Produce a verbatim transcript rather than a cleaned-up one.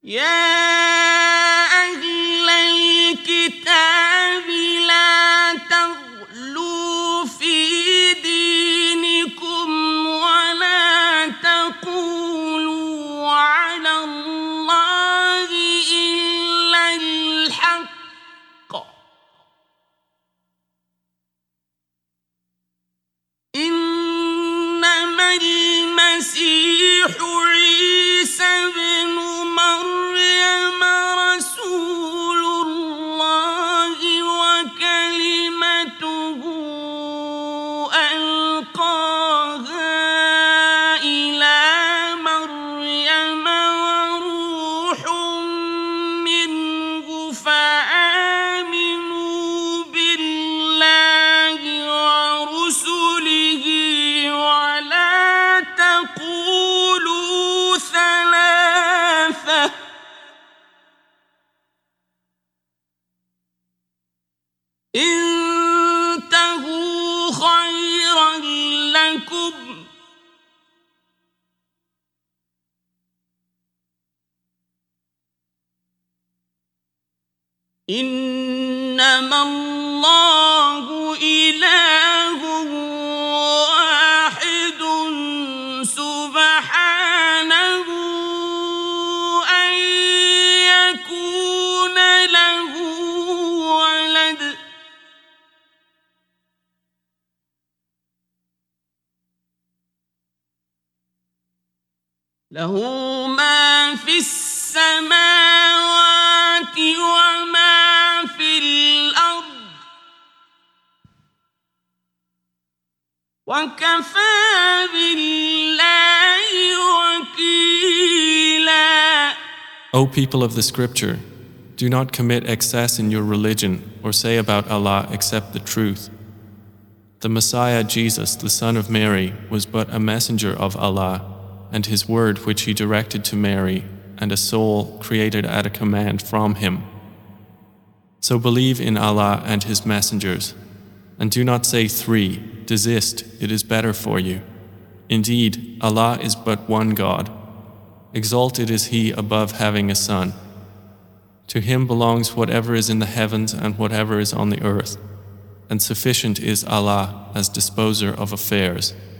يا أهل الكتاب لا تغلوا في دينكم ولا تقولوا على الله إلا الحق إنما المسيح عيسى بن مريم رسول الله وكلمته ألقاها إلى مريم وروح منه فآمنوا بالله ورسله ولا تقولوا ثلاثة انتهوا خيرا لكم إنما الله إله واحد سبحانه أن يكون له ولد له ما في السماوات وما في الأرض وكفى بالله وكيلا. O people of the scripture, do not commit excess in your religion or say about Allah except the truth. The Messiah Jesus, the son of Mary, was but a messenger of Allah, and his word which he directed to Mary, and a soul created at a command from him. So believe in Allah and his messengers, and do not say three, desist, it is better for you. Indeed, Allah is but one God. Exalted is he above having a son. To him belongs whatever is in the heavens and whatever is on the earth, and sufficient is Allah as disposer of affairs.